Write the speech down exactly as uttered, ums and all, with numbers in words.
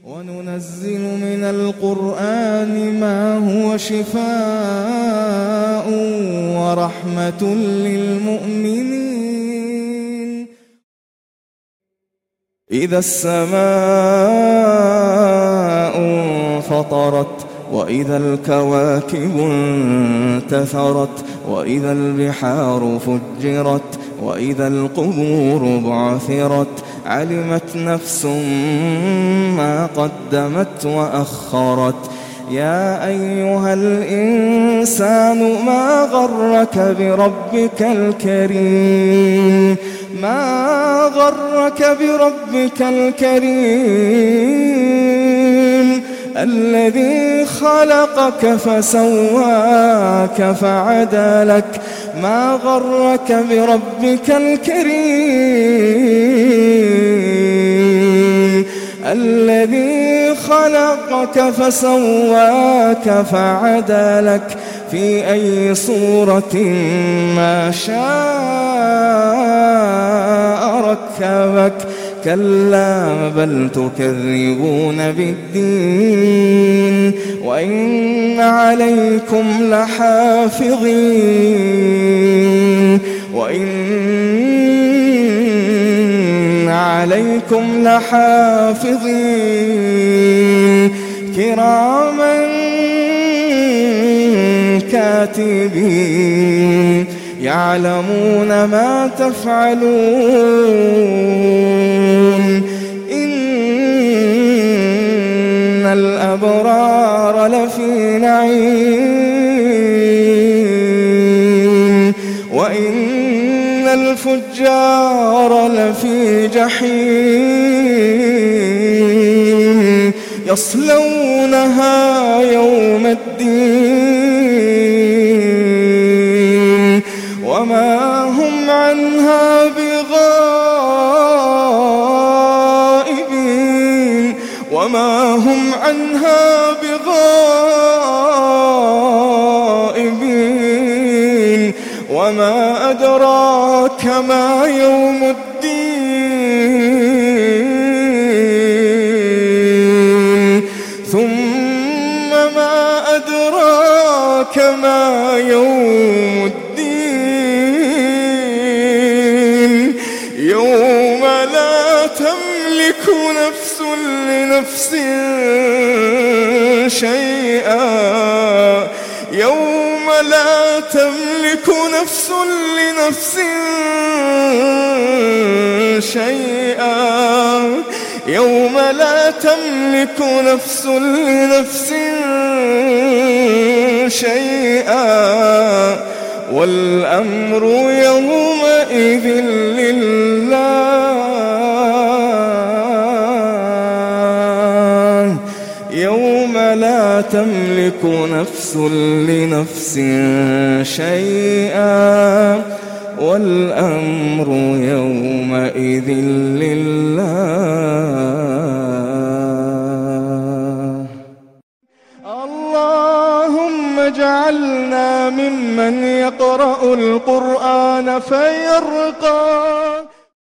وننزل من القرآن ما هو شفاء ورحمة للمؤمنين. إذا السماء انفطرت وإذا الكواكب انتثرت وإذا البحار فجرت وإذا القبور بعثرت علمت نفس ما قدمت وأخرت. يا أيها الإنسان ما غرك بربك الكريم ما غرك بربك الكريم الذي خلقك فسواك فعدلك. ما غرك بربك الكريم الذي خلقك فسواك فعدلك في أي صورة ما شاء ركبك. كلا بل تكذبون بالدين وإن عليكم لحافظين وإن عليكم لحافظين كراما كاتبين يعلمون ما تفعلون. إن الأبرار لفي نعيم وإن الفجار لفي جحيم يصلونها يوم الدين وما هم عنها بغائبين وما هم عنها بغائبين. وما أدراك ما يوم الدين ثم ما أدراك ما يوم الدين يوم لا تملك نفس لنفس شيئا يوم لا تملك نفس لنفس شيئا يوم لا تملك نفس لنفس شيئا والأمر يومئذ لله. يوم لا تملك نفس لنفس شيئا والأمر يومئذ لله. اللهم اجعلنا ممن يقرأ القرآن فيرقى